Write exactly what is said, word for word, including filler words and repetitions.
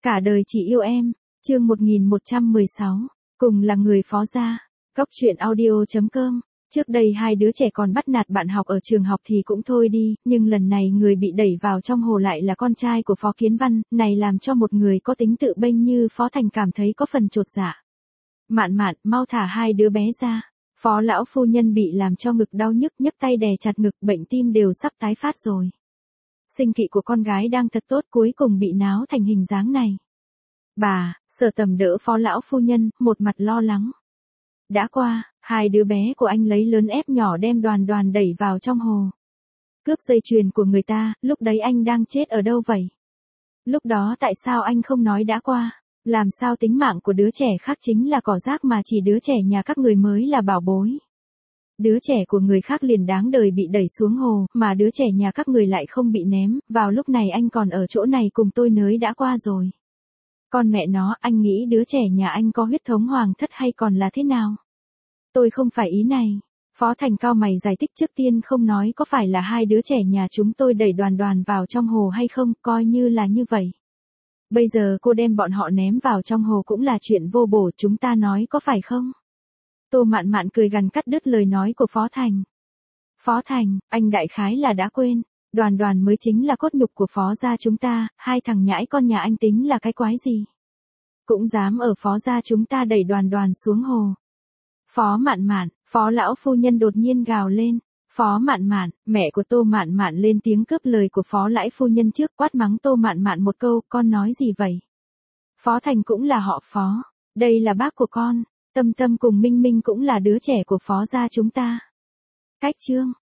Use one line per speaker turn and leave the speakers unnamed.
Cả đời chỉ yêu em, chương một nghìn một trăm mười sáu, cùng là người phó gia. Góc truyện audio chấm com. Trước đây hai đứa trẻ còn bắt nạt bạn học ở trường học thì cũng thôi đi, nhưng lần này người bị đẩy vào trong hồ lại là con trai của Phó Kiến Văn, này làm cho một người có tính tự bênh như Phó Thành cảm thấy có phần chột dạ. Mạn Mạn, mau thả hai đứa bé ra. Phó lão phu nhân bị làm cho ngực đau nhức, nhấc tay đè chặt ngực, bệnh tim đều sắp tái phát rồi. Sinh kỵ của con gái đang thật tốt cuối cùng bị náo thành hình dáng này. Bà, Sở Tầm đỡ Phó lão phu nhân, một mặt lo lắng. Đã qua, hai đứa bé của anh lấy lớn ép nhỏ đem Đoàn Đoàn đẩy vào trong hồ. Cướp dây chuyền của người ta, lúc đấy anh đang chết ở đâu vậy? Lúc đó tại sao anh không nói đã qua? Làm sao tính mạng của đứa trẻ khác chính là cỏ rác mà chỉ đứa trẻ nhà các người mới là bảo bối? Đứa trẻ của người khác liền đáng đời bị đẩy xuống hồ, mà đứa trẻ nhà các người lại không bị ném, vào lúc này anh còn ở chỗ này cùng tôi nới đã qua rồi. Con mẹ nó, anh nghĩ đứa trẻ nhà anh có huyết thống hoàng thất hay còn là thế nào? Tôi không phải ý này. Phó Thành cao mày giải thích, trước tiên không nói có phải là hai đứa trẻ nhà chúng tôi đẩy Đoàn Đoàn vào trong hồ hay không, coi như là như vậy. Bây giờ cô đem bọn họ ném vào trong hồ cũng là chuyện vô bổ, chúng ta nói có phải không? Tô Mạn Mạn cười gằn cắt đứt lời nói của Phó Thành. Phó Thành, anh đại khái là đã quên, Đoàn Đoàn mới chính là cốt nhục của Phó gia chúng ta, hai thằng nhãi con nhà anh tính là cái quái gì? Cũng dám ở Phó gia chúng ta đẩy Đoàn Đoàn xuống hồ. Phó Mạn Mạn, Phó lão phu nhân đột nhiên gào lên. Phó Mạn Mạn, mẹ của Tô Mạn Mạn lên tiếng cướp lời của Phó lão phu nhân trước, quát mắng Tô Mạn Mạn một câu, con nói gì vậy? Phó Thành cũng là họ Phó, đây là bác của con, Tâm Tâm cùng Minh Minh cũng là đứa trẻ của Phó gia chúng ta. Cách chương